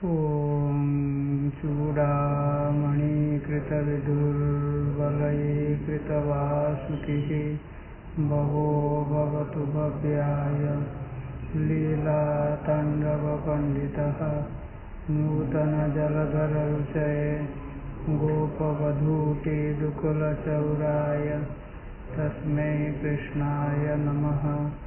ॐ चूडामणिकृतविदुर्बलये कृतवासुकिः भवो भवतु भव्याय लीलाताण्डवपण्डितः नूतनजलधररुचये गोपवधूटिदुकुलचौराय तस्मै कृष्णाय नमः।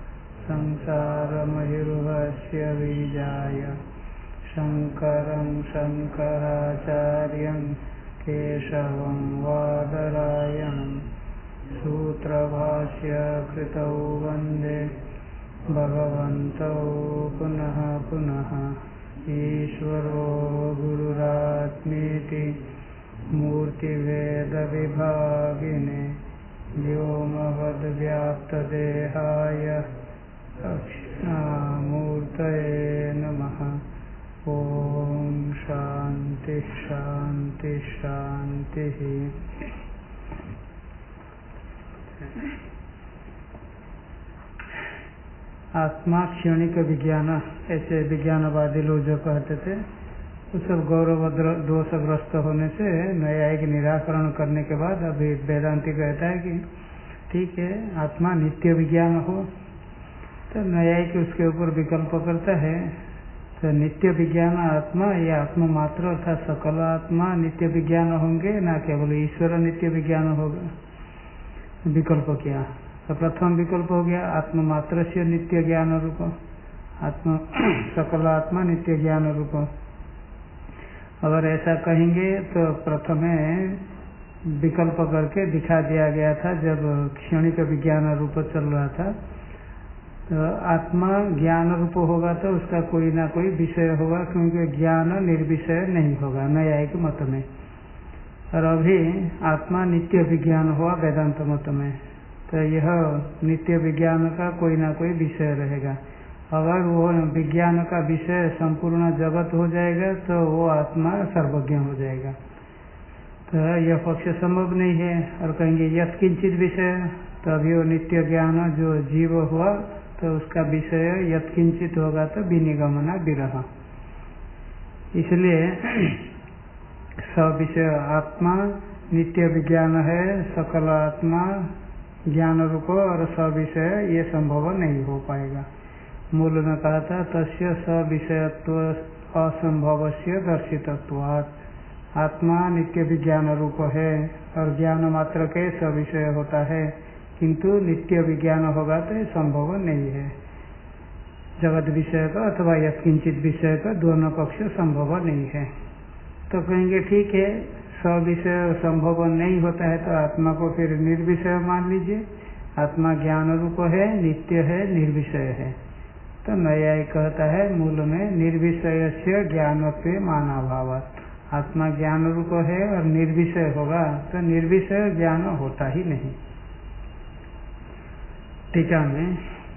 संसारमहिरुहस्य बीजाय शङ्करं शङ्कराचार्यं केशवं वादरायणं सूत्रभाष्य कृतौ वन्दे भगवन्तौ पुनः पुनः। ईश्वरो गुरुरात्मेति मूर्तिभेदविभागिने व्योमवद्व्याप्तदेहाय दक्षिणामूर्तये नमः। ओम शांति शांति शांति। आत्मा क्षणिक विज्ञान, ऐसे विज्ञानवादी लोग जो कहते थे वो सब गौरव दोषग्रस्त होने से न्यायिक निराकरण करने के बाद अभी वेदांति कहता है कि ठीक है आत्मा नित्य विज्ञान हो, तो न्यायिक उसके ऊपर विकल्प करता है। तो नित्य विज्ञान आत्मा या आत्मा मात्र अर्थात सकल आत्मा नित्य विज्ञान होंगे, ना केवल ईश्वर नित्य विज्ञान होगा। विकल्प किया तो प्रथम विकल्प हो गया आत्मा मात्र से नित्य ज्ञान रूप, आत्मा सकल आत्मा नित्य ज्ञान रूप। अगर ऐसा कहेंगे तो प्रथमे विकल्प करके दिखा दिया गया था जब क्षणिक विज्ञान रूप चल रहा था। तो आत्मा ज्ञान रूप होगा तो उसका कोई ना कोई विषय होगा, क्योंकि ज्ञान निर्विषय नहीं होगा न्यायिक मत में। और अभी आत्मा नित्य विज्ञान हुआ वेदांत मत में, तो यह नित्य विज्ञान का कोई ना कोई विषय रहेगा। अगर वो विज्ञान का विषय संपूर्ण जगत हो जाएगा तो वो आत्मा सर्वज्ञ हो जाएगा, तो यह पक्ष संभव नहीं है। और कहेंगे यत्किंचित विषय, तो अभी वो नित्य ज्ञान जो जीव हुआ तो उसका विषय यत्किंचित होगा तो विनिगमना विरह। इसलिए सविषय आत्मा नित्य विज्ञान है, सकल आत्मा ज्ञान रूप और सविषय ये संभव नहीं हो पाएगा। मूल में कहा था तस्य सविषयत्व असंभवस्य दर्शितत्वात्। आत्मा नित्य विज्ञान रूप है और ज्ञान मात्र के सविषय होता है, किंतु नित्य विज्ञान होगा तो संभव नहीं है। जगत विषय का अथवा यत्किंचित विषय का दोनों पक्ष संभव नहीं है। तो कहेंगे ठीक है सविषय संभव नहीं होता है तो आत्मा को फिर निर्विषय मान लीजिए। आत्मा ज्ञान रूप है, नित्य है, निर्विषय है। तो न्यायिक कहता है मूल में निर्विषय से ज्ञानत्वे मानाभावात्। आत्मा ज्ञान रूप है और निर्विषय होगा तो निर्विषय ज्ञान होता ही नहीं। टीका में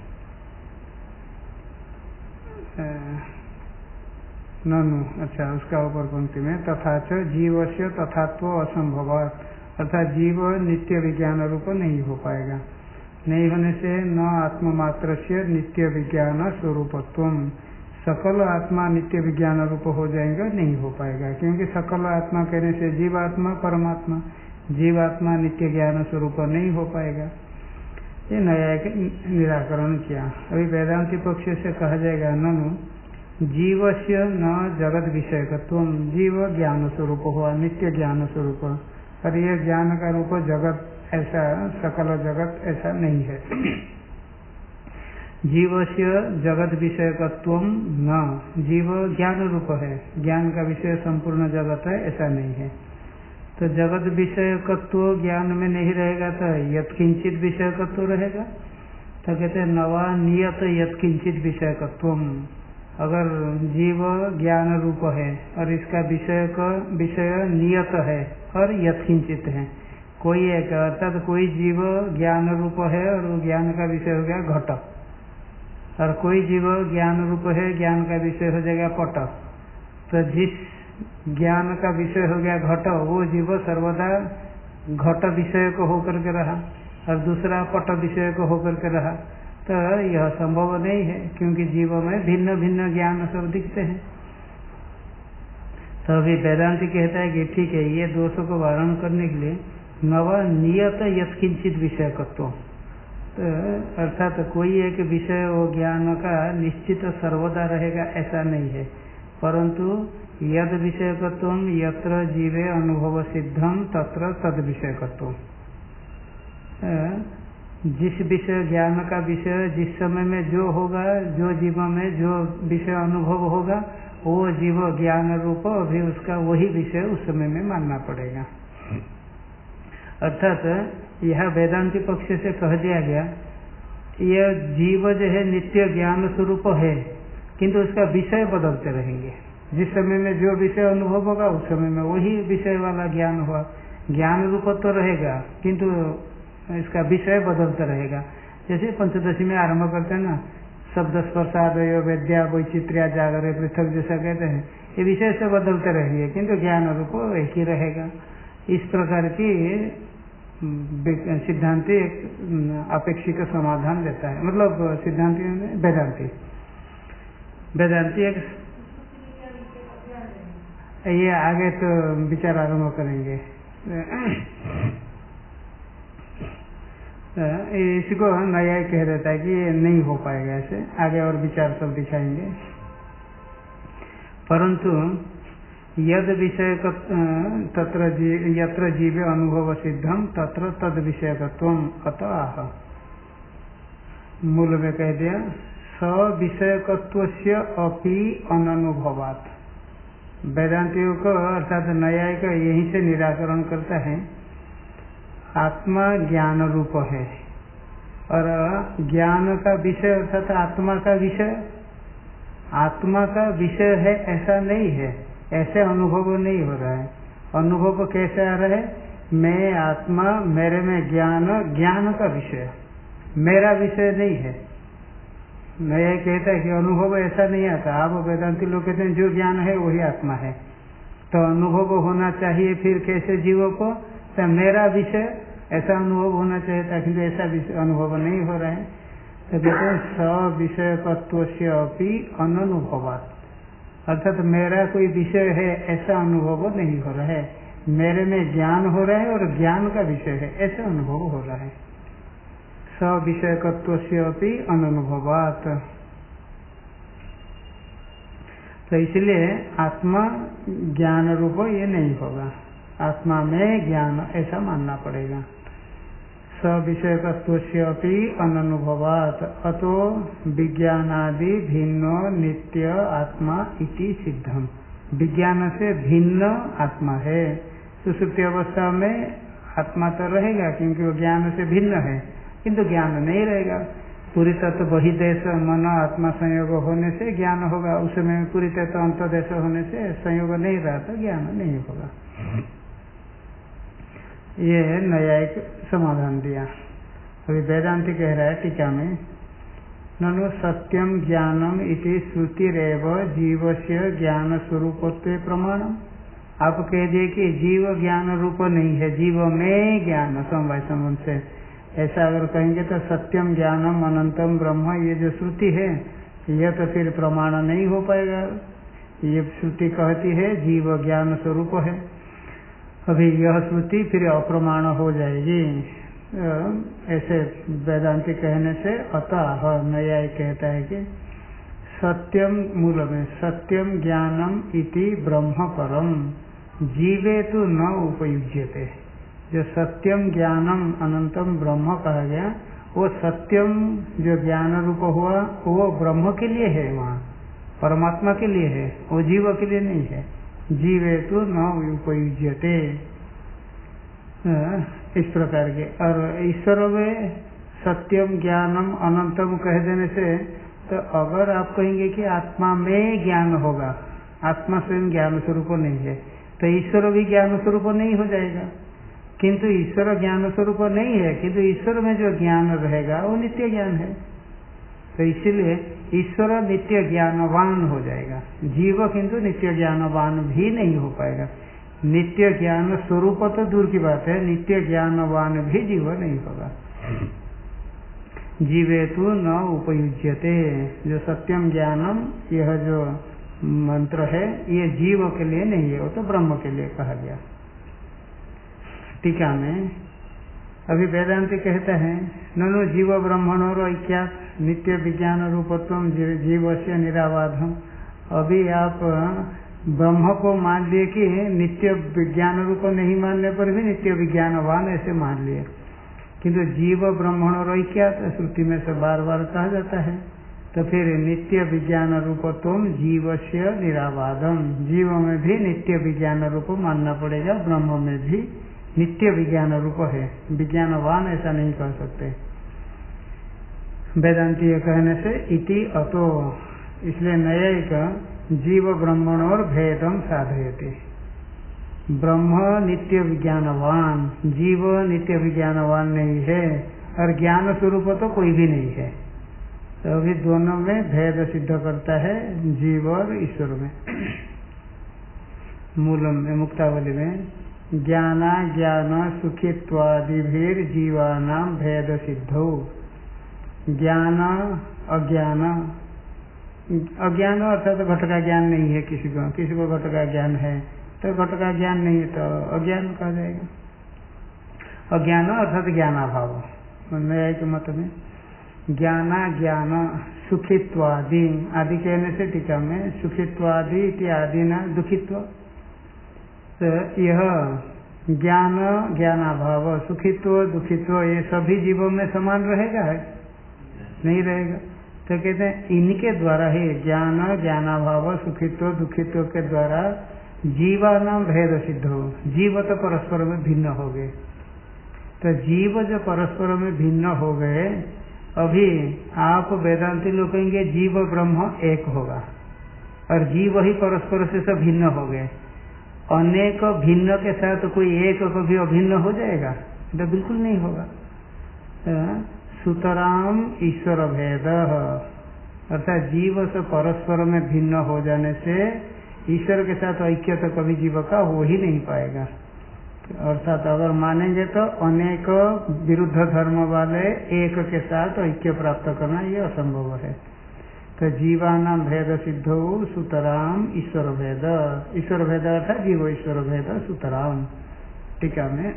ननु, अच्छा उसका ऊपर पंक्ति में तथा च जीवस्य तथात्व असंभवात्, अर्थात जीव नित्य विज्ञान रूप नहीं हो पाएगा। नहीं होने से न आत्मा मात्र से नित्य विज्ञान स्वरूपत्वम, सकल आत्मा नित्य विज्ञान रूप हो जाएगा, नहीं हो पाएगा। क्योंकि सकल आत्मा कहने से जीवात्मा परमात्मा, जीवात्मा नित्य ज्ञान स्वरूप नहीं हो पाएगा। ये न्यायिक निराकरण किया। अभी वेदांति पक्ष से कहा जाएगा ननु जीवस्य न जगत विषयकत्वम, जीव ज्ञान स्वरूप हुआ, नित्य ज्ञान स्वरूप, और ये ज्ञान का रूप जगत ऐसा सकल जगत ऐसा नहीं है। जीवस्य जगत विषयकत्वम न, जीव ज्ञान रूप है, ज्ञान का विषय संपूर्ण जगत है ऐसा नहीं है। तो जगत विषयकत्व ज्ञान में नहीं रहेगा तो यत्किंचित विषयकत्व रहेगा। तो कहते हैं नवा नियत यत्किंचित विषयकत्वम। अगर जीव ज्ञान रूप है और इसका विषय नियत है और यत्किंचित है, कोई एक अर्थात कोई जीव ज्ञान रूप है और वो ज्ञान का विषय हो गया घट, और कोई जीव ज्ञान रूप है ज्ञान का विषय हो जाएगा पट। तो जिस ज्ञान का विषय हो गया घट, वो जीव सर्वदा घट विषय को होकर के रहा और दूसरा पट विषय को होकर के रहा। तो यह संभव नहीं है, क्योंकि जीव में भिन्न भिन्न ज्ञान सब दिखते हैं। तो अभी वेदांति कहता है कि ठीक है, ये दोषों को वारण करने के लिए नव नियत यत्किंचित विषयकत्व, तो अर्थात कोई एक विषय वो ज्ञान का निश्चित सर्वदा रहेगा ऐसा नहीं है, परंतु यद विषयकत्व यत्र जीवे अनुभव सिद्धम तत्र तद विषयकत्व, जिस विषय ज्ञान का विषय जिस समय में जो होगा, जो जीव में जो विषय अनुभव होगा, वो जीव ज्ञान रूप अभी उसका वही विषय उस समय में मानना पड़ेगा। अर्थात यह वेदांति पक्ष से कह दिया गया, यह जीव जो है नित्य ज्ञान स्वरूप है, किंतु उसका विषय बदलते रहेंगे। जिस समय में जो विषय अनुभव होगा उस समय में वही विषय वाला ज्ञान हुआ, ज्ञान रूप तो रहेगा किंतु इसका विषय बदलता रहेगा। जैसे पंचदशी में आरंभ करते हैं ना, शब्द स्पर्शादय वेद्या वैचित्र्या जागरे पृथक, जैसा कहते हैं, ये विषय से बदलते रहेंगे किंतु ज्ञान रूप एक ही रहेगा। इस प्रकार की सिद्धांति अपेक्षिक समाधान देता है, मतलब सिद्धांति वेदांति एक ये आगे तो विचार आरंभ करेंगे। इसको नया कह देता है कि ये नहीं हो पाएगा, ऐसे आगे और विचार सब दिखाएंगे। परंतु यद विषय तत्र यत्र जीवे अनुभव सिद्धम तत्र तद विषयकत्वम अतः, मूल में कह दिया स विषयकत्वस्य अपि अननुभवात्। वेदांतियों को अर्थात न्याय का यहीं से निराकरण करता है, आत्मा ज्ञान रूप है और ज्ञान का विषय अर्थात आत्मा का विषय, आत्मा का विषय है ऐसा नहीं है, ऐसे अनुभव नहीं हो रहा है। अनुभव कैसे आ रहा है, मैं आत्मा, मेरे में ज्ञान, ज्ञान का विषय, मेरा विषय नहीं है। नया कहता है कि अनुभव ऐसा नहीं आता। आप वेदांति लोग कहते हैं जो ज्ञान है वही आत्मा है, तो अनुभव होना चाहिए फिर कैसे जीवों को, तो मेरा विषय ऐसा अनुभव होना चाहिए था, किंतु ऐसा अनुभव नहीं हो रहा है। तो कहते हैं स विषयकत्व से अपि अननुभवात्, अर्थात मेरा कोई विषय है ऐसा अनुभव नहीं हो रहा है, मेरे में ज्ञान हो रहा है और ज्ञान का विषय है ऐसा अनुभव हो रहा है। स विषयकत्व से अपि अननुभवात्, तो इसलिए आत्मा ज्ञान रूप ये नहीं होगा, आत्मा में ज्ञान ऐसा मानना पड़ेगा। स विषयकत्व से अपि अननुभवात् अतो विज्ञानादि भिन्नो नित्य आत्मा इति सिद्धम, विज्ञान से भिन्न आत्मा है। सुषुप्ति अवस्था में आत्मा तो रहेगा क्योंकि वो ज्ञान से भिन्न है, किंतु ज्ञान नहीं रहेगा। पूरी तत्व बहिदेश मन आत्मा संयोग होने से ज्ञान होगा, उस समय पूरी तत्व अंतदेश होने से संयोग नहीं रहा तो ज्ञान नहीं होगा। ये नया एक समाधान दिया। अभी वेदांति कह रहा है टीका में, ननु सत्यम ज्ञानम इति श्रुतिरेव जीवस्य ज्ञान स्वरूपत्वे प्रमाणम। आप कह दिए कि जीव ज्ञान रूप नहीं है, जीव में ज्ञान समवाय संबंध से, ऐसा अगर कहेंगे तो सत्यम ज्ञानम अनंतम ब्रह्म, ये जो श्रुति है यह तो फिर प्रमाण नहीं हो पाएगा। ये श्रुति कहती है जीव ज्ञान स्वरूप है, अभी यह श्रुति फिर अप्रमाण हो जाएगी। ऐसे वेदांति कहने से अतः न्याय कहता है कि सत्यम, मूल में सत्यम ज्ञानम इति ब्रह्म परम जीवे तो न उपयुज्यते। जो सत्यम ज्ञानम अनंतम ब्रह्म कहा गया, वो सत्यम जो ज्ञान रूप हुआ वो ब्रह्म के लिए है, वहाँ परमात्मा के लिए है, वो जीव के लिए नहीं है। जीवे तो न उपयुज्यते, इस प्रकार के। और ईश्वर में सत्यम ज्ञानम अनंतम कह देने से, तो अगर आप कहेंगे कि आत्मा में ज्ञान होगा, आत्मा स्वयं ज्ञान स्वरूप नहीं है, तो ईश्वर भी ज्ञान स्वरूप नहीं हो जाएगा। किंतु ईश्वर ज्ञान स्वरूप नहीं है, किंतु ईश्वर में जो ज्ञान रहेगा वो नित्य ज्ञान है, तो इसीलिए ईश्वर नित्य ज्ञानवान हो जाएगा, जीव किंतु नित्य ज्ञानवान भी नहीं हो पाएगा। नित्य ज्ञान स्वरूप तो दूर की बात है, नित्य ज्ञानवान भी जीव नहीं होगा। जीवे तो न उपयुज्यते, जो सत्यम ज्ञानम, यह जो मंत्र है, ये जीव के लिए नहीं है, वो तो ब्रह्म के लिए कहा गया। टीका में अभी वेदांति कहते हैं ननु जीव ब्रह्मणोर ऐक्या नित्य विज्ञान रूपत्व जीव से निराबाधम। अभी आप ब्रह्म को मान लिए कि नित्य विज्ञान रूप नहीं मानने पर भी नित्य विज्ञानवान ऐसे मान लिए, किंतु जीव ब्रह्मणोर ऐक्या श्रुति में से बार बार कहा जाता है, तो फिर नित्य विज्ञान रूपत्व जीव से निराबाधम, जीव में भी नित्य विज्ञान रूप मानना पड़ेगा, ब्रह्म में भी नित्य विज्ञान रूप है, विज्ञानवान ऐसा नहीं कह सकते वेदांतीय कहने से। इति अतो, इसलिए न्यायिक जीव ब्रह्मणोर भेदम साधयते, ब्रह्म नित्य विज्ञानवान, जीव नित्य विज्ञानवान नहीं है, और ज्ञान स्वरूप तो कोई भी नहीं है, तो अभी दोनों में भेद सिद्ध करता है, जीव और ईश्वर में। मूलम में मुक्तावली में ज्ञाना ज्ञान सुखित्वादिभीर जीवानाम भेद सिद्धो, ज्ञान अज्ञान, अज्ञान अर्थात तो घट का ज्ञान नहीं है किसी को, किसी को घट का ज्ञान है, तो घट का ज्ञान नहीं है तो अज्ञान कहा जाएगा। अज्ञान अर्थात ज्ञानाभाव, न्याय के मत में ज्ञाना ज्ञान सुखित्वादि, आदि कहने से टीका में सुखित्वादि इत्यादि न दुखित्व, तो यह ज्ञान ज्ञानाभाव सुखित्व दुखित्व ये सभी जीवों में समान रहेगा है? नहीं रहेगा। तो कहते हैं इनके द्वारा ही ज्ञान ज्ञानाभाव सुखित्व दुखित्व के द्वारा जीवानाम भेद सिद्ध हो, जीव तो परस्पर में भिन्न हो गए, तो जीव जो परस्पर में भिन्न हो गए, अभी आप वेदांती लोग कहेंगे जीव ब्रह्म एक होगा, और जीव ही परस्पर से सब भिन्न हो गए। अनेक भिन्न के साथ कोई एक कभी अभिन्न हो जाएगा? तो बिल्कुल नहीं होगा। सुतराम ईश्वर भेद, अर्थात जीव से परस्पर में भिन्न हो जाने से ईश्वर के साथ ऐक्य तो कभी जीव का हो ही नहीं पाएगा। अर्थात अगर मानेंगे तो अनेक विरुद्ध धर्म वाले एक के साथ ऐक्य प्राप्त करना ये असंभव है। तो जीवानाम भेद सिद्धो सुतराम ईश्वर भेद, ईश्वर भेद अर्थात जीव ईश्वर भेद सुतराम। टीका में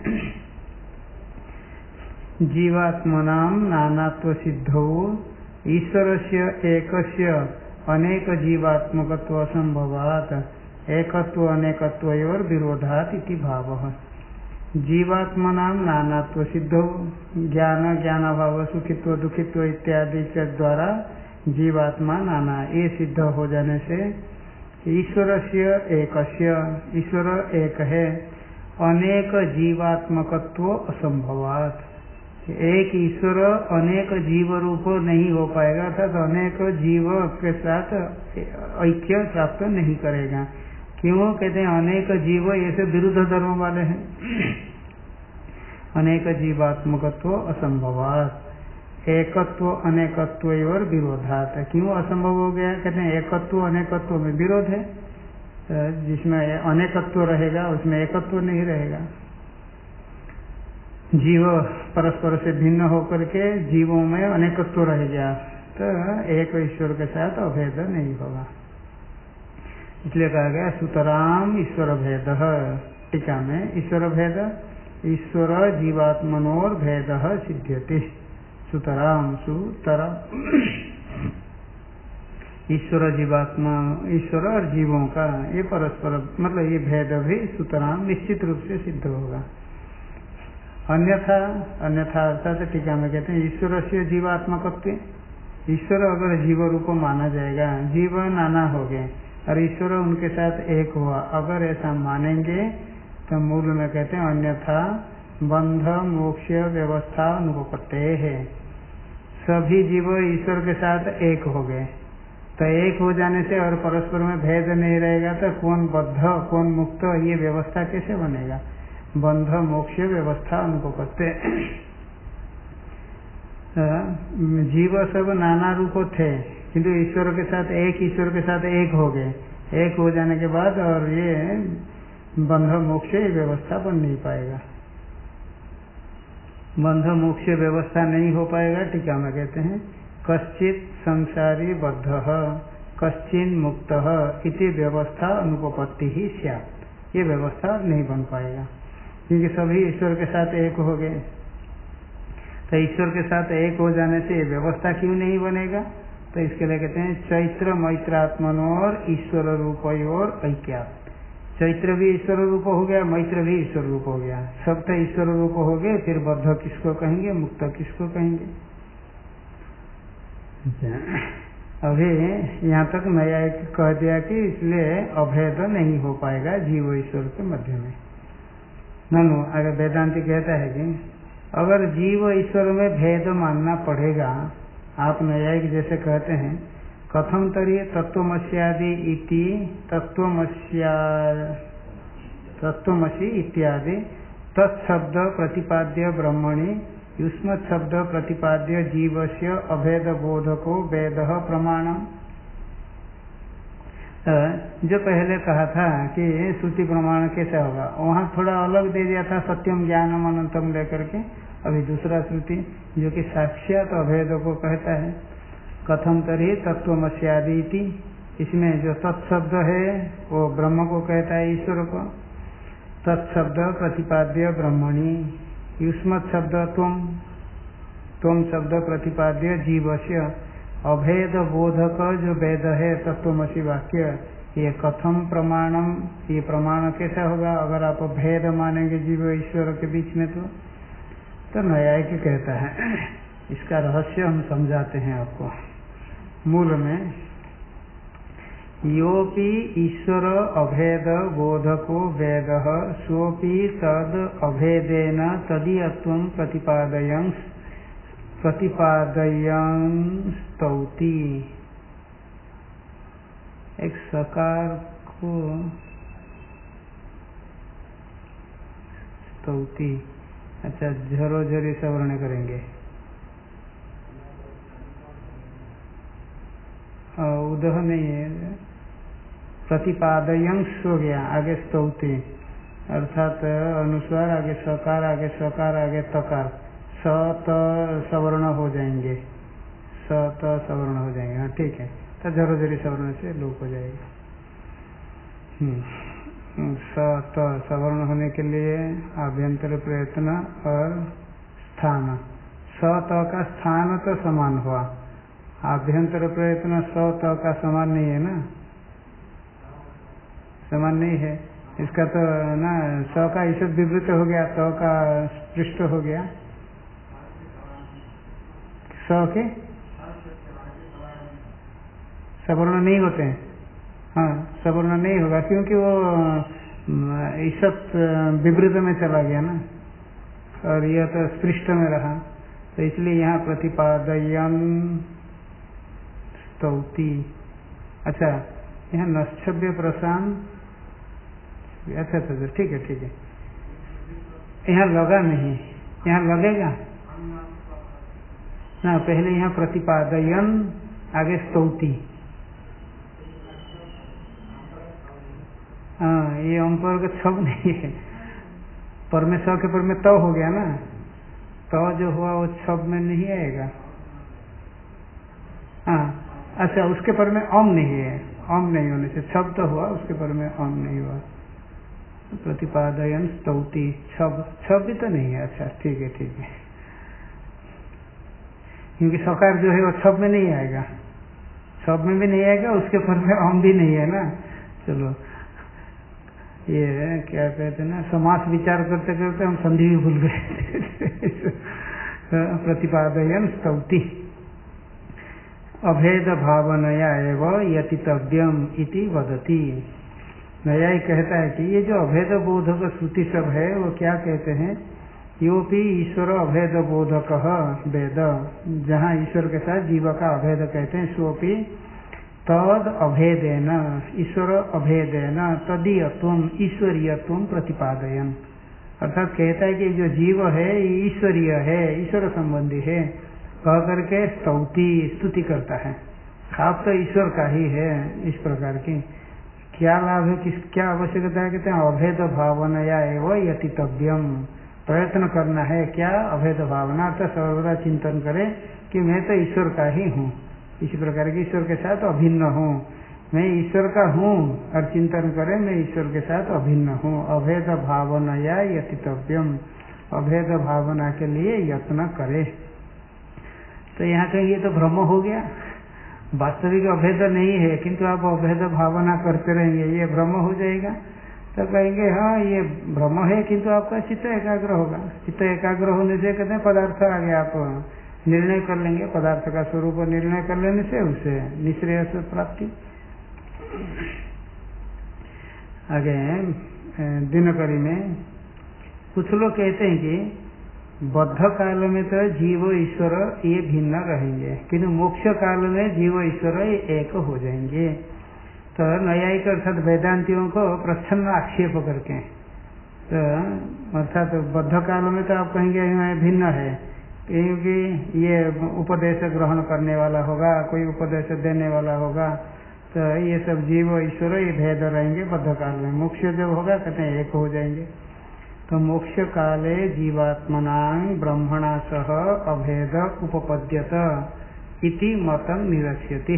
जीवात्मनाम नानात्व सिद्धो ईश्वरस्य एकस्य अनेक जीवात्मकत्व असंभवात् एकत्व अनेकत्वयोर विरोधात् इति भावः। जीवात्मनाम नानात्व सिद्धो, ज्ञान ज्ञानाभाव सुखित्व दुखित्व इत्यादि के द्वारा जीवात्मा नाना ये सिद्ध हो जाने से ईश्वरस्य एकस्य, ईश्वर एक है, अनेक जीवात्मकत्व असंभवात्, एक ईश्वर अनेक जीव रूप नहीं हो पाएगा, अर्थात अनेक जीव के साथ ऐक्य प्राप्त नहीं करेगा। क्यों कहते हैं अनेक जीव, ये सब विरुद्ध धर्म वाले हैं। अनेक जीवात्मकत्व असंभवात् एकत्व अनेकत्व और विरोधात्। क्यों असंभव हो गया? कहते हैं एकत्व अनेकत्व में विरोध है, जिसमें अनेकत्व रहेगा उसमें एकत्व नहीं रहेगा। जीव परस्पर से भिन्न होकर के जीवों में अनेकत्व रह गया, तो एक ईश्वर के साथ अभेद नहीं होगा, इसलिए कहा गया सुतराम ईश्वर भेद। टीका में ईश्वर भेद, ईश्वर जीवात्मनोर भेद सिद्ध्यति। सुतराम सुतराम ईश्वर जीवात्मा, ईश्वर और जीवों का ये परस्पर मतलब ये भेद भी सुतराम निश्चित रूप से सिद्ध होगा। अन्यथा अर्थात टीका में कहते हैं ईश्वर से जीवात्मकत्व, ईश्वर अगर जीव रूप माना जाएगा, जीव नाना हो गए और ईश्वर उनके साथ एक हुआ, अगर ऐसा मानेंगे तो मूल में कहते हैं अन्यथा बंध मोक्ष व्यवस्था अनुपत्ते है। सभी जीव ईश्वर के साथ एक हो गए, तो एक हो जाने से और परस्पर में भेद नहीं रहेगा, तो कौन बद्ध कौन मुक्त ये व्यवस्था कैसे बनेगा? बंध मोक्ष व्यवस्था अनुपत्ते। जीव सब नाना रूप थे, किंतु ईश्वर के साथ एक, ईश्वर के साथ एक हो गए, एक हो जाने के बाद और ये बंध मोक्ष व्यवस्था बन नहीं पाएगा, बंध मोक्ष व्यवस्था नहीं हो पाएगा। टीका में कहते हैं कश्चित संसारी बद्ध, कश्चिन मुक्त इति व्यवस्था अनुपपत्ति ही स्यात्, ये व्यवस्था नहीं बन पाएगा क्योंकि सभी ईश्वर के साथ एक हो गए। तो ईश्वर के साथ एक हो जाने से ये व्यवस्था क्यों नहीं बनेगा? तो इसके लिए कहते हैं चैत्र मैत्रात्मनोर ईश्वर रूपयोर ऐक्यात्। चैत्र भी ईश्वर रूप हो गया, मैत्र भी ईश्वर रूप हो गया, सब तो ईश्वर रूप हो गए, फिर बद्ध किसको कहेंगे, मुक्त किसको कहेंगे? अभी यहाँ तक नया एक कह दिया कि इसलिए अभेद नहीं हो पाएगा जीव ईश्वर के मध्य में। ननु अगर वेदांति कहता है कि अगर जीव ईश्वर में भेद मानना पड़ेगा, आप न्यायिक जैसे कहते हैं कथम तरी तत्वमस्यादि इति तत्वमसि इत्यादि तत्शब्द प्रतिपाद्य ब्रह्मणि युष्मत् शब्द प्रतिपाद्य जीवस्य अभेद बोधको वेदः प्रमाणम। जो पहले कहा था कि श्रुति प्रमाण कैसे होगा, वहाँ थोड़ा अलग दे दिया था सत्यम ज्ञानम अनंतम लेकर के। अभी दूसरा श्रुति जो कि साक्षात अभेद को कहता है, कथम तरी तत्वमस्यादि इति, इसमें जो तत्शब्द है वो ब्रह्म को कहता है, ईश्वर को। तत्शब्द प्रतिपाद्य ब्रह्मणि, युष्मत् शब्द त्वम शब्द प्रतिपाद्य जीवस्य अभेद बोधक जो वेद है तत्वमसि वाक्य, ये कथम प्रमाणम, ये प्रमाण कैसा होगा अगर आप भेद मानेंगे जीव ईश्वर के बीच में? तो न्यायिक कहता है, इसका रहस्य हम समझाते हैं आपको। मूल में योपि ईश्वर अभेद बोधको वेदः सोपि तद अभेदेन तदीयत्वं प्रतिपादयन् स्तौति। एक सकार को स्तौति, अच्छा झरोझरी सवर्ण करेंगे, उदह नहीं है, प्रतिपादयंश हो गया, आगे स्तौति अर्थात अनुस्वार, आगे सकार, आगे सकार, आगे तकार, स त सवर्ण हो जाएंगे, स त सवर्ण हो जाएंगे। हाँ ठीक है, तो झरोझरी सवर्ण से लोप हो जाएगा। स त सवर्ण होने के लिए आभ्यंतर प्रयत्न और स्थान, स त का स्थान तो समान हुआ, आभ्यंतर प्रयत्न स त का समान नहीं है ना, समान नहीं है। इसका तो ना स का ईशद विवृत हो गया, त का पृष्ठ हो गया, स के सवर्ण नहीं होते हैं। हाँ सवर्ण नहीं होगा क्योंकि वो ईशद विवृत में चला गया ना, और यह तो पृष्ठ में रहा, तो इसलिए यहाँ प्रतिपादयन स्तौति। अच्छा यहाँ नश्चव्य प्रशान, अच्छा अच्छा ठीक है ठीक है, यहाँ लगा नहीं, यहाँ लगेगा ना, पहले यहाँ प्रतिपादयन आगे स्तौति। हाँ ये अंपर का छब नहीं है, पर में स के पर में त हो गया ना, त जो हुआ वो छब में नहीं आएगा। हाँ अच्छा उसके पर में अम नहीं है, अम नहीं होने से छब तो हुआ, उसके पर में अम नहीं हुआ। प्रतिपादयन स्तौति, छब भी तो नहीं है। अच्छा ठीक है ठीक है, क्योंकि सकार जो है वो छब में नहीं आएगा, छब में भी नहीं आएगा, उसके पर में अम भी नहीं है ना। चलो ये क्या कहते हैं ना, समास विचार करते करते हम संधि भी भूल गए। प्रतिपादयन स्तौति अभेद भावनया एवं यतितव्यम इति वदति। न्यायिक कहता है कि ये जो अभेद बोधक श्रुति सब है वो क्या कहते हैं, योपि ईश्वर अभेद बोधक वेद, जहाँ ईश्वर के साथ जीव का अभेद कहते हैं, सोपि तद अभेदेन, ईश्वर अभेदेन तदीयत्वम ईश्वरीयत्वम प्रतिपादयन, अर्थात कहता है कि जो जीव है ये ईश्वरीय है, ईश्वर संबंधी है, कह करके स्तौति स्तुति करता है, आप तो ईश्वर का ही है। इस प्रकार की क्या लाभ है, क्या आवश्यकता है, कहते हैं अभेद भावनया एवं यतितव्यम, प्रयत्न करना है क्या, अभेद भावना, तो सर्वदा चिंतन करे कि मैं तो ईश्वर का ही हूँ, इसी प्रकार के ईश्वर के साथ अभिन्न हूँ, मैं ईश्वर का हूँ और चिंतन करें मैं ईश्वर के साथ अभिन्न हूँ। अभेद भावना या यतितव्यम, अभेद भावना के लिए यत्न करे। तो यहाँ कहीं ये तो भ्रम हो गया, वास्तविक अभेद नहीं है किंतु आप अभेद भावना करते रहेंगे, ये भ्रम हो जाएगा। तो कहेंगे हाँ ये भ्रम है किंतु आपका चित्त एकाग्र होगा। चित्त एकाग्र होने से कहते हैं पदार्थ आगे आप निर्णय कर लेंगे, पदार्थ का स्वरूप निर्णय कर लेने से उसे निश्रेयस प्राप्ति। आगे दिनकरी में कुछ लोग कहते हैं कि बद्ध काल में तो जीव ईश्वर ये भिन्न रहेंगे किंतु मोक्ष काल में जीव ईश्वर ये एक हो जाएंगे। तो न्यायिक अर्थात वेदांतियों को प्रच्छन्न आक्षेप करके, तो अर्थात बद्ध काल में तो आप कहेंगे भिन्न है क्योंकि ये उपदेश ग्रहण करने वाला होगा, कोई उपदेश देने वाला होगा, तो ये सब जीव ईश्वर ये भेद रहेंगे बद्ध काल में। मोक्ष जब होगा कहते हैं एक हो जाएंगे। तो मोक्ष काले जीवात्मनां ब्रह्मणा सह अभेद उपपद्यत इति मतं निरक्ष्यति।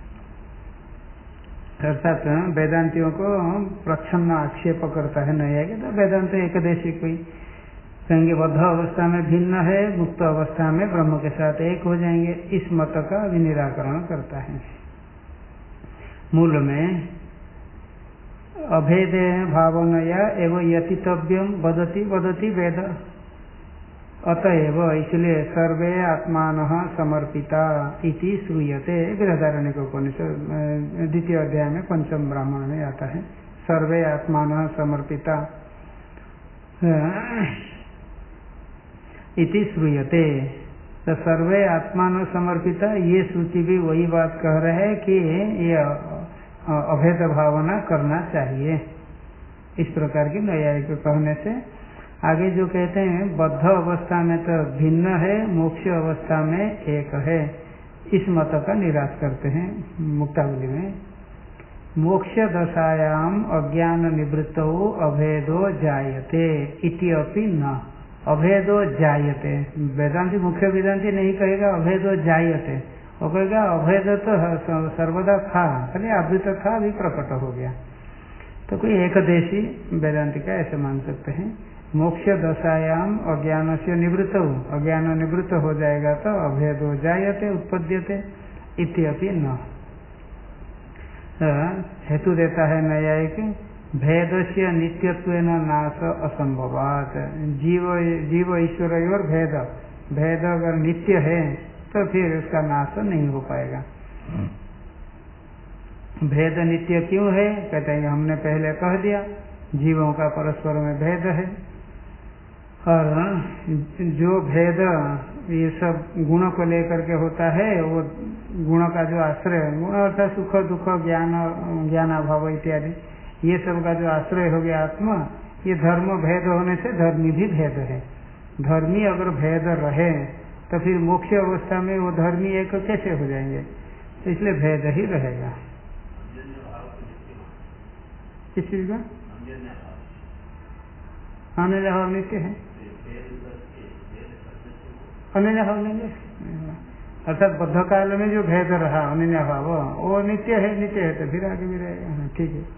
अर्थात वेदांतियों को प्रच्छन्न आक्षेप करता है नहीं है कि तो वेदांत एकदेशी कोई कहेंगे बद्ध अवस्था में भिन्न है, मुक्त अवस्था में ब्रह्म के साथ एक हो जाएंगे, इस मत का निराकरण करता है। मूल में अभेद भावनया एवं यतितव्यम वदति वदति वेद, अतएव इसलिए सर्वे आत्मानः समर्पिता इति श्रूयते। बृहदारण्यकोपनिषद द्वितीय अध्याय में पंचम ब्राह्मण में आता है सर्वे आत्मानः समर्पिता इति श्रूयते। तो सर्वे आत्मानः समर्पिता ये श्रुति भी वही बात कह रहे हैं कि ये अभेद भावना करना चाहिए। इस प्रकार की न्यायिक कहने से आगे जो कहते हैं बद्ध अवस्था में तो भिन्न है, मोक्ष अवस्था में एक है, इस मत का निराश करते हैं मुक्तावली में। मोक्ष दशायाम अज्ञान निवृत्तो अभेदो जायते इति अपि न, अभेदो जायते। वेदांति मुख्य वेदांति नहीं कहेगा अभेदो जायते, वो कहेगा अभेद तो सर्वदा था, खाली आवृत था अभी प्रकट हो गया। तो कोई एकदेशी वेदांति का ऐसे मान सकते हैं। मोक्ष दशायाम अज्ञान से निवृत्त हो, अज्ञान निवृत्त हो जाएगा तो अभेद हो जायते उत्पद्यते इत्यपि न। हेतु देता है न्यायिक भेद से नित्यत्वेन नाश असंभवात। जीव ईश्वर और भेद, भेद अगर नित्य है तो फिर उसका नाश नहीं हो पाएगा। भेद नित्य क्यों है कहते हैं हमने पहले कह दिया, जीवों का परस्पर में भेद है और जो भेद ये सब गुणों को लेकर के होता है वो गुणों का जो आश्रय, गुण अर्थात सुख दुख ज्ञानाभाव इत्यादि, ये सब का जो आश्रय हो गया आत्मा, ये धर्म भेद होने से धर्मी भी भेद है। धर्मी अगर भेद रहे तो फिर मोक्ष अवस्था में वो धर्मी एक कैसे हो जाएंगे, तो इसलिए भेद ही रहेगा। किस चीज का अनन्य भाव नित्य है, अनन्य भाव लेंगे अर्थात बद्ध काल में जो भेद रहा अनन्य भाव वो नित्य है, नित्य है तो फिर आगे भी रहेगा। ठीक है।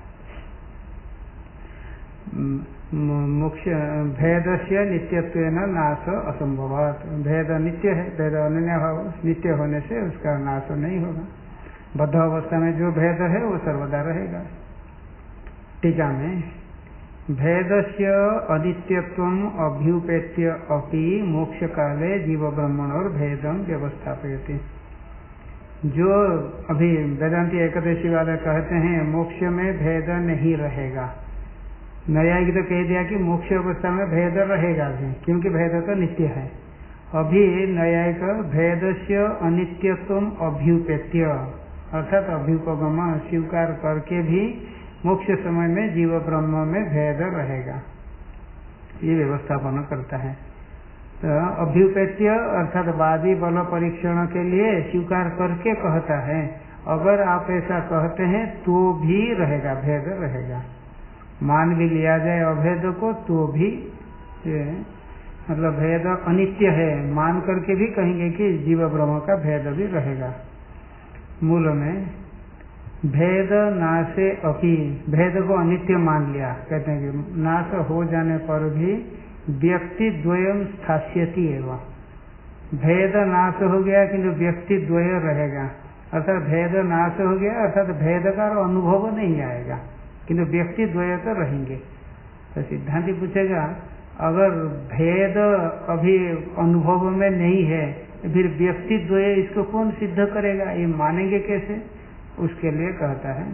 मुख्य भेद से नित्यत्वेन नाश असंभवात, भेद नित्य है, भेद अनन्य भाव नित्य होने से उसका नाश नहीं होगा। बद्ध अवस्था में जो भेद है वो सर्वदा रहेगा। टीका में भेदस्य अनित्यत्वम अभ्युपेत्य अपि मोक्ष काले जीव ब्रह्मण और भेदम व्यवस्थापयति। जो अभी वेदांती एकदशी वाले कहते हैं मोक्ष में भेद नहीं रहेगा, न्यायिक तो कह दिया कि मोक्ष अवस्था में भेद रहेगा भी क्योंकि भेद तो नित्य है। अभी न्यायिक भेदस्य अनित्यत्वम अभ्युपेत्य अर्थात अभ्युपगम स्वीकार करके भी मोक्ष समय में जीव ब्रह्म में भेद रहेगा, ये व्यवस्थापन करता है। तो अभ्युपेत्य अर्थात वादी बल परीक्षण के लिए स्वीकार करके कहता है, अगर आप ऐसा कहते हैं तो भी रहेगा, भेद रहेगा। मान भी लिया जाए अभेद को तो भी मतलब भेद अनित्य है मान करके भी कहेंगे कि जीव ब्रह्म का भेद भी रहेगा। मूल में भेद नाशे अपि, भेद को अनित्य मान लिया, कहते हैं कि नाश हो जाने पर भी व्यक्ति द्वयम स्थास्यति एवं, भेद नाश हो गया किंतु व्यक्ति द्वय रहेगा, अर्थात भेद नाश हो गया अर्थात भेद का अनुभव नहीं आएगा किंतु व्यक्ति द्वय तो रहेंगे। तो सिद्धांति पूछेगा अगर भेद अभी अनुभव में नहीं है फिर व्यक्ति द्वय इसको कौन सिद्ध करेगा, ये मानेंगे कैसे? उसके लिए कहता है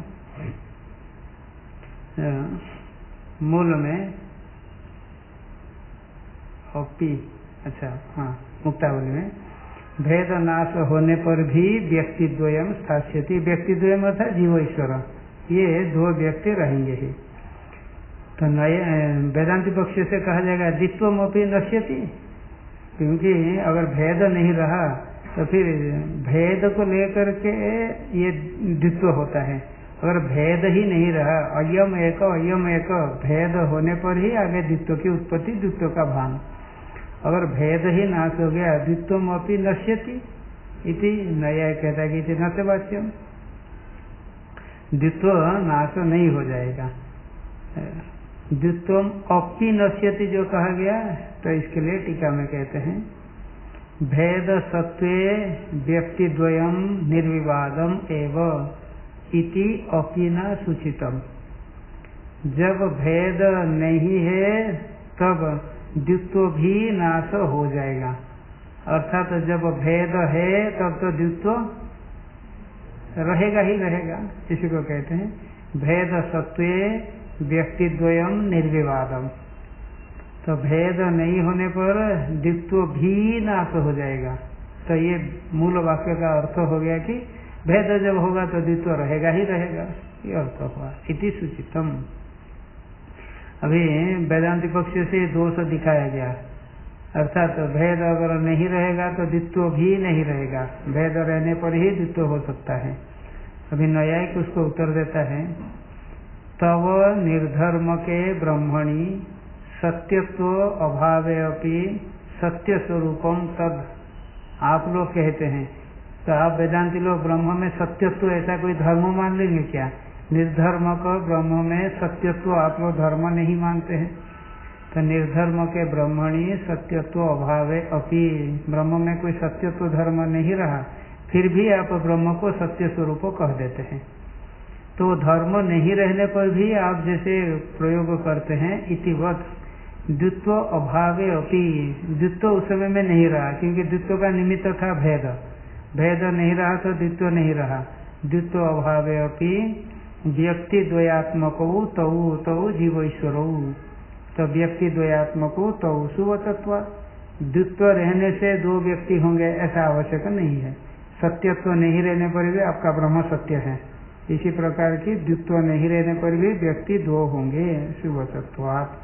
मूल में अपि, अच्छा हाँ मुक्तावली में भेद नाश होने पर भी व्यक्ति द्वयम स्थास्यति, व्यक्ति द्वयम अर्थात जीव ईश्वर, ये दो व्यक्ति रहेंगे ही। तो नए वेदांति पक्ष से कहा जाएगा द्वित्वम अपि नश्यति, क्योंकि अगर भेद नहीं रहा तो फिर भेद को लेकर के ये द्वित्व होता है, अगर भेद ही नहीं रहा अयम एक भेद होने पर ही आगे द्वित्व की उत्पत्ति, द्वित्व का भान, अगर भेद ही नाश हो गया द्वित्वम अपि नश्यति इति नया कहता है कि इति नस्य वाच्यम, द्वित्व नाश नहीं हो जाएगा। द्वित्वम अपि नश्यति जो कहा गया तो इसके लिए टीका में कहते हैं भेद सत्वे व्यक्ति द्वयम निर्विवादम एव इति अपि न सूचितम, जब भेद नहीं है तब द्वित्व भी नाश हो जाएगा, अर्थात जब भेद है तब तो द्वित्व रहेगा ही रहेगा, इसी को कहते हैं भेद सत्वे व्यक्ति द्वयम निर्विवादम, तो भेद नहीं होने पर द्वित्व भी नाश हो जाएगा। तो ये मूल वाक्य का अर्थ हो गया कि भेद जब होगा तो द्वित्व रहेगा ही रहेगा, ये अर्थ हुआ इति सूचितम। अभी वेदांति पक्ष से दोष दिखाया गया, अर्थात भेद अगर नहीं रहेगा तो द्वित्व भी नहीं रहेगा, भेद रहने पर ही द्वित्व हो सकता है। अभी न्यायिक उसको उत्तर देता है तव निर्धर्म के ब्रह्मणि सत्यत्व अभावे अपि सत्य स्वरूपम तद, आप लोग कहते हैं तो आप वेदांति लोग ब्रह्म में सत्यत्व ऐसा कोई धर्म मान लेंगे क्या? निर्धर्म का ब्रह्म में सत्यत्व आप लोग धर्म नहीं मानते हैं, तो निर्धर्म के ब्रह्मणि सत्यत्व अभावे अपि, ब्रह्म में कोई सत्यत्व धर्म नहीं रहा फिर भी आप ब्रह्म को सत्य स्वरूप कह देते हैं। तो धर्म नहीं रहने पर भी आप जैसे प्रयोग करते हैं इतिवत द्वित्व अभावे अपि, द्वित्व उस समय में नहीं रहा क्योंकि द्वित्व का निमित्त था भेद, भेद नहीं रहा तो द्वित्व नहीं रहा, द्वित्व अभावे अपि व्यक्ति द्वयात्मको तौ जीव ईश्वरौ, तो व्यक्ति द्वयात्मको तौ सुवतत्व, द्वित्व रहने से दो व्यक्ति होंगे ऐसा आवश्यक नहीं है, सत्यत्व नहीं रहने पर भी आपका ब्रह्म सत्य है, इसी प्रकार की द्वित्व नहीं रहने पर भी व्यक्ति दो होंगे सुवतत्वात्।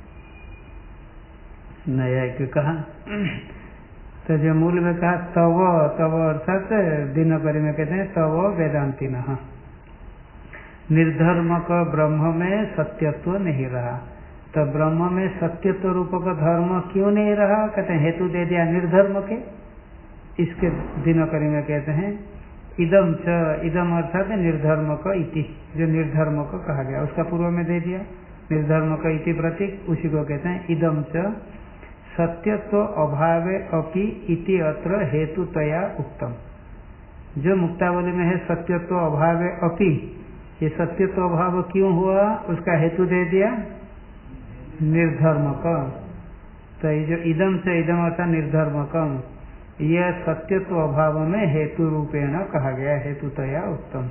नया कहा तो जो मूल में कहा तव अर्थात दिनकरी में कहते हैं तव वेदांति न, निर्धर्म का ब्रह्म में सत्यत्व नहीं रहा, तो ब्रह्म में सत्यत्व रूप का धर्म क्यों नहीं रहा? कहते हैं हेतु दे दिया निर्धर्म के, इसके दिनकरी में कहते हैं इदम च, इदम अर्थात निर्धर्म का इति, जो निर्धर्म को कहा गया उसका पूर्व में दे दिया निर्धर्म का इति प्रतीक, उसी को कहते हैं इदम च सत्यत्व अभावे अपि इति अत्र हेतुतया उक्तम। जो मुक्तावली में है सत्यत्व अभावे अपि, ये सत्यत्व अभाव क्यों हुआ उसका हेतु दे दिया निर्धर्म का, तो ये जो इदम से इदम अर्थात निर्धर्म कम, यह सत्यत्व अभाव में हेतु रूपेण कहा गया, हेतुतया उत्तम।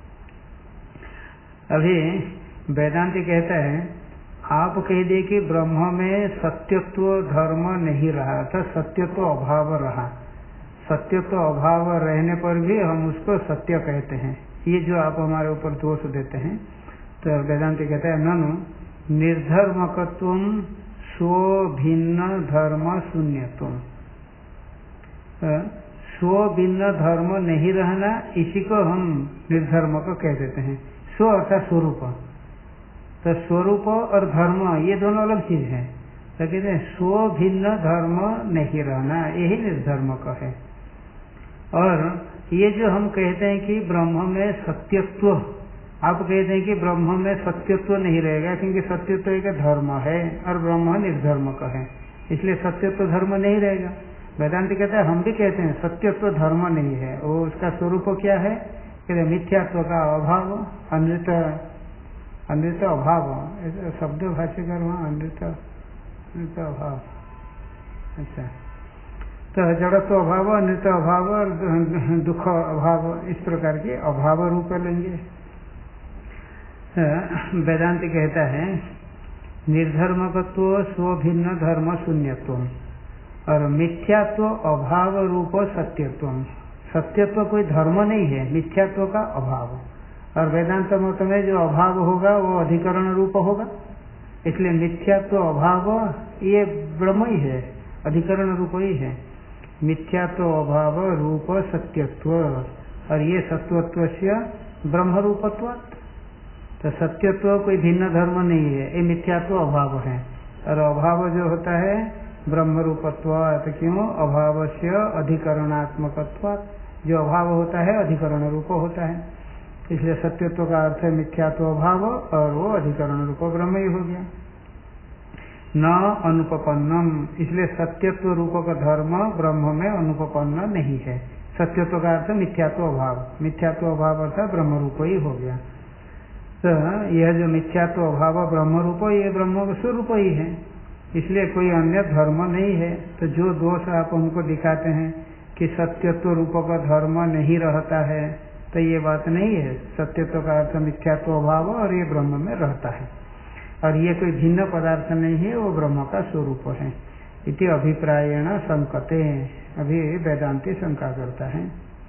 अभी वेदांति कहता है आप कह दिए कि ब्रह्म में सत्यत्व धर्म नहीं रहा था, सत्यत्व अभाव रहा, सत्यत्व अभाव रहने पर भी हम उसको सत्य कहते हैं, ये जो आप हमारे ऊपर दोष देते हैं। तो वेदांति कहता है ननु निर्धर्मकत्वम स्वभिन्न धर्म शून्यत्वम, स्वभिन्न धर्म नहीं रहना इसी को हम निर्धर्म को कह देते हैं। स्व अर्थात स्वरूप, तो स्वरूप और धर्म ये दोनों अलग चीज है, तो कहते हैं स्वभिन्न धर्म नहीं रहना यही निर्धर्म का है। और ये जो हम कहते हैं कि ब्रह्म में सत्यत्व, आप कहते हैं कि ब्रह्म में सत्यत्व नहीं रहेगा क्योंकि सत्यत्व एक धर्म है और ब्रह्म निर्धर्म का है, इसलिए सत्यत्व धर्म नहीं रहेगा। वेदांत कहता है, हम भी कहते हैं सत्यत्व धर्म नहीं है, वो उसका स्वरूप क्या है, कहते मिथ्यात्व का अभाव, अनृत अभाव, शब्द भाष्यकर वहाँ अनृत अभाव। अच्छा, तो जड़त्व अभाव, अनृत अभाव और दुख अभाव, इस प्रकार के अभाव रूप लेंगे। वेदांत कहता है निर्धर्मकत्व स्वभिन्न धर्म शून्यत्व और मिथ्यात्व अभाव रूप सत्यत्व। सत्यत्व कोई धर्म नहीं है, मिथ्यात्व का अभाव, और वेदांत मत में जो अभाव होगा वो अधिकरण रूप होगा, इसलिए मिथ्यात्व अभाव ये ब्रह्म ही है, अधिकरण रूप ही है। मिथ्यात्व अभाव रूप सत्यत्व, और ये सत्वत्व से ब्रह्म रूपत्व। तो सत्यत्व कोई भिन्न धर्म नहीं है, ये मिथ्यात्व अभाव है, और अभाव जो होता है ब्रह्म रूपत्व। तो क्यों, अभाव से अधिकरणात्मकत्व, जो अभाव होता है अधिकरण रूप होता है, इसलिए सत्यत्व का अर्थ है मिथ्यात्व अभाव, और वो अधिकरण रूप ब्रह्म ही हो गया। न अनुपपन्नम, इसलिए सत्यत्व रूप का धर्म ब्रह्म में अनुपपन्न नहीं है। सत्यत्व का अर्थ मिथ्यात्व अभाव, मिथ्यात्व अभाव अर्थात ब्रह्म रूप ही हो गया। तो यह जो मिथ्यात्व अभाव ब्रह्म रूप, ये ब्रह्म स्वरूप ही है, इसलिए कोई अन्य धर्म नहीं है। तो जो दोष आप हमको दिखाते हैं कि सत्यत्व रूप का धर्म नहीं रहता है, तो ये बात नहीं है। सत्यत्व का अर्थ मिथ्यात्व अभाव और ये ब्रह्म में रहता है, और ये कोई भिन्न पदार्थ नहीं है, वो ब्रह्म का स्वरूप है। इति अभिप्रायण संकते, अभी वेदांती शंका करता है।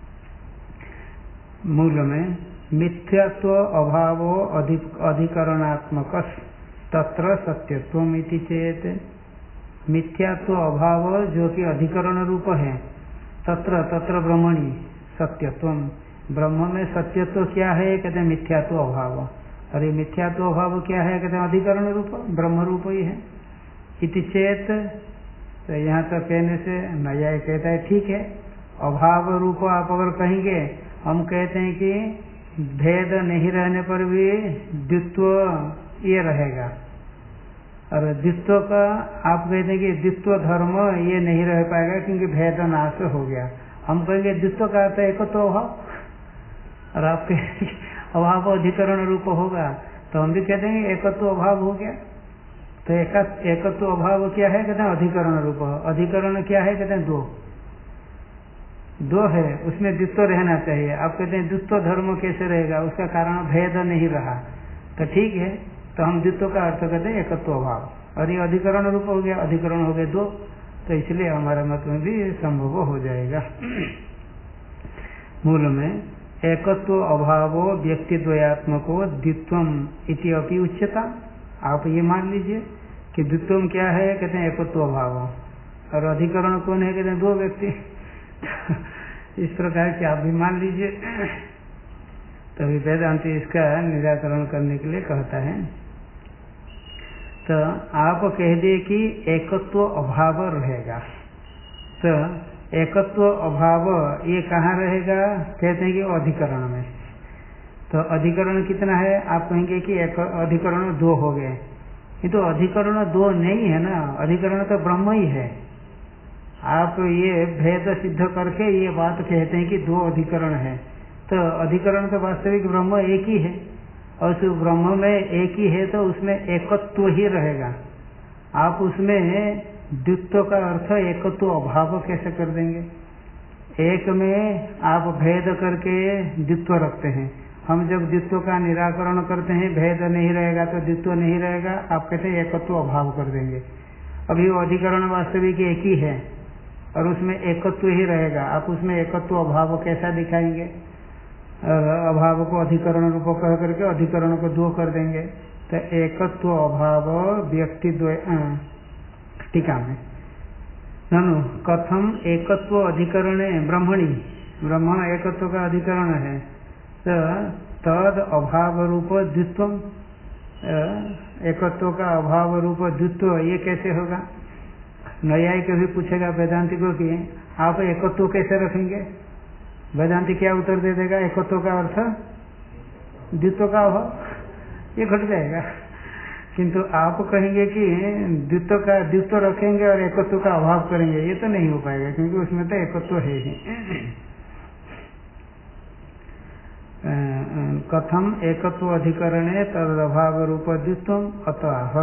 मूल में मिथ्यात्व अभावो अधिकरणात्मक तत्र सत्यत्वम इति चेत, मिथ्यात्व अभाव जो कि अधिकरण रूप है, तत्र तत्र ब्रह्मणि सत्यत्वम, ब्रह्म में सत्यत्व क्या है, कहते हैं मिथ्यात्व अभाव, और ये मिथ्यात्व अभाव क्या है, कहते हैं अधिकरण रूप, ब्रह्म रूप ही है। इति चेत, तो यहाँ तक कहने से नया कहता है ठीक है, अभाव रूप आप अगर कहेंगे, हम कहते हैं कि भेद नहीं रहने पर भी द्वित्व ये रहेगा, और द्वित्व का आप कहते हैं कि द्वित्व धर्म ये नहीं रह पाएगा क्योंकि भेद नाश हो गया। हम कहेंगे द्वित्व का अर्थ एकत्व अभाव, और आप कहेंगे अभाव अधिकरण रूप होगा, तो हम भी कहते हैं एकत्व अभाव हो गया। तो एकत्व अभाव क्या है, कहते हैं अधिकरण रूप। अधिकरण क्या है, कहते हैं दो है, उसमें द्वित्व रहना चाहिए। आप कहते हैं द्वित्व धर्म कैसे रहेगा, उसका कारण भेद नहीं रहा, तो ठीक है, तो हम द्वित्व का अर्थ कहते हैं एकत्व अभाव, और ये अधिकरण रूप हो गया, अधिकरण हो गए दो, तो इसलिए हमारे मत में भी संभव हो जाएगा। मूल में एकत्व अभावो व्यक्ति द्वयात्मको द्वित्वम इति अपि उच्यता, आप ये मान लीजिए कि द्वित्वम क्या है, कहते हैं एकत्व अभाव, और अधिकरण कौन है, कहते हैं दो व्यक्ति। इस प्रकार के आप भी मान लीजिए, तभी वेदांत इसका निराकरण करने के लिए कहता है। तो आप कह दिए कि एकत्व अभाव रहेगा, तो एकत्व अभाव ये कहाँ रहेगा, कहते हैं कि अधिकरण में। तो अधिकरण कितना है, आप कहेंगे कि अधिकरण दो हो गए, ये तो अधिकरण दो नहीं है ना, अधिकरण तो ब्रह्म ही है। आप ये भेद सिद्ध करके ये बात कहते हैं कि दो अधिकरण है, तो अधिकरण तो वास्तविक ब्रह्म एक ही है, और उस ब्रह्म में एक ही है, तो उसमें एकत्व ही रहेगा। आप उसमें द्वित्व का अर्थ एकत्व अभाव कैसे कर देंगे। एक में आप भेद करके द्वित्व रखते हैं, हम जब द्वित्व का निराकरण करते हैं भेद नहीं रहेगा तो द्वित्व नहीं रहेगा, आप कहते हैं एकत्व अभाव कर देंगे। अभी वो अधिकरण वास्तविक एक ही है और उसमें एकत्व ही रहेगा, आप उसमें एकत्व अभाव कैसा दिखाएंगे। अभाव को अधिकरण रूप कह करके अधिकरण को दो कर देंगे, तो एकत्व अभाव व्यक्ति टीका में ननु कथम एकत्व अधिकरण ब्रह्मणि, ब्रह्म एकत्व का अधिकरण है, तो तद अभाव रूप द्वित्व, एकत्व का अभाव रूप द्वित्व ये कैसे होगा। न्यायिक भी पूछेगा वेदांति को कि आप एकत्व कैसे रखेंगे, वेदांति क्या उत्तर दे देगा? एकत्व का अर्थ द्वित्व का अभाव, ये घट जाएगा। किंतु आप कहेंगे कि द्वित्व रखेंगे और एकत्व का अभाव करेंगे, ये तो नहीं हो पाएगा, क्योंकि उसमें तो एकत्व है ही। कथम एकत्व अधिकरणे तद अभाव रूप द्वित्व अतः,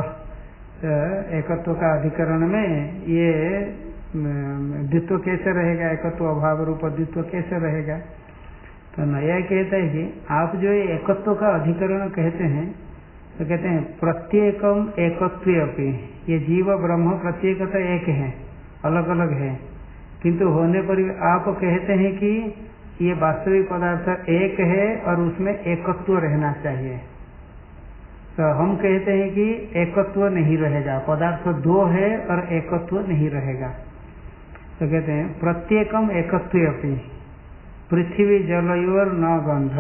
एकत्व का अधिकरण में ये द्वित्व कैसे रहेगा? एकत्व अभाव रूप द्वित्व कैसे रहेगा? तो नया कहता है कि आप जो ये एकत्व का अधिकरण कहते हैं, तो कहते हैं प्रत्येकम एकत्व अपि, ये जीव ब्रह्म प्रत्येकता एक है, अलग अलग है, किंतु होने पर आप कहते हैं कि ये वास्तविक पदार्थ एक है और उसमें एकत्व रहना चाहिए। तो हम कहते हैं कि एकत्व नहीं रहेगा, पदार्थ दो है और एकत्व नहीं रहेगा। तो कहते हैं प्रत्येकम एकत्व अपि पृथ्वी जलयोर न गंध,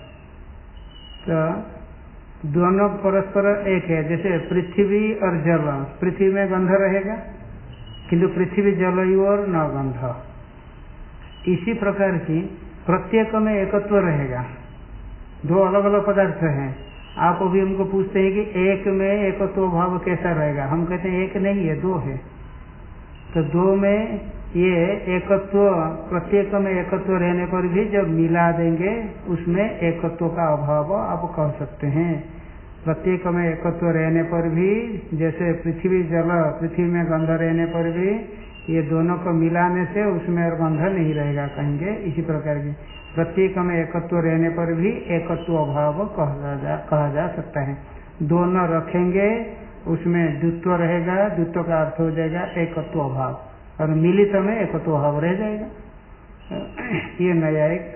तो दोनों परस्पर एक है। जैसे पृथ्वी और जल, पृथ्वी में गंध रहेगा किंतु पृथ्वी जलयोर न गंध, इसी प्रकार की प्रत्येक में एकत्व रहेगा। दो अलग अलग पदार्थ हैं, आप अभी हमको पूछते हैं कि एक में एकत्व भाव कैसा रहेगा? हम कहते हैं एक नहीं है, दो है। तो दो में ये एकत्व, प्रत्येक में एकत्व रहने पर भी जब मिला देंगे उसमें एकत्व का अभाव आप कह सकते हैं। प्रत्येक में एकत्व रहने पर भी, जैसे पृथ्वी जल, पृथ्वी में गंध रहने पर भी ये दोनों को मिलाने से उसमें और गंध नहीं रहेगा कहेंगे। इसी प्रकार की प्रत्येक में एकत्व रहने पर भी एकत्व अभाव कहा जा सकता है। दोनों रखेंगे उसमें द्वित्व रहेगा, द्वित्व का अर्थ हो जाएगा एकत्व अभाव, और मिलित में एकत्व भाव रह जाएगा। ये नया एक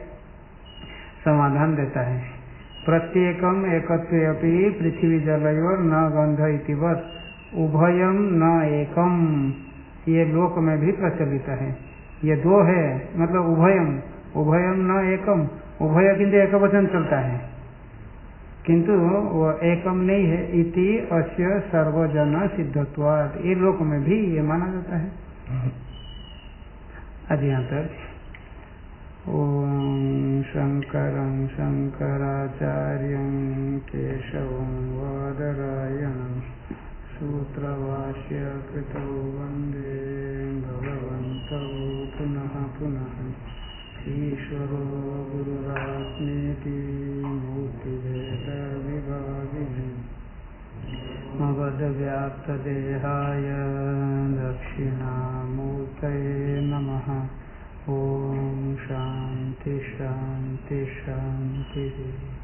समाधान देता है। प्रत्येकम एकत्व अपि पृथ्वी जलयोर न गंध इतिवत उभयम न एकम, ये लोक में भी प्रचलित है। ये दो है, मतलब उभयम, उभयम न एकम, उभय किंतु एक वचन चलता है, किंतु वो एकम नहीं है। इति अस्य सर्वजन सिद्धत्वात्, ये लोक में भी ये माना जाता है। आज यहाँ तक। ओम शंकरं शंकराचार्यं केशवं वादरायणं सूत्रभाष्य कृतौ वन्दे भगवन्तौ पुनः पुनः। ईश्वरो गुरुरात्मेति मूर्तिभेदविभागिने मवद्व्याप्तदेहाय दक्षिणामूर्तये नमः। ओम शांति शांति शांति।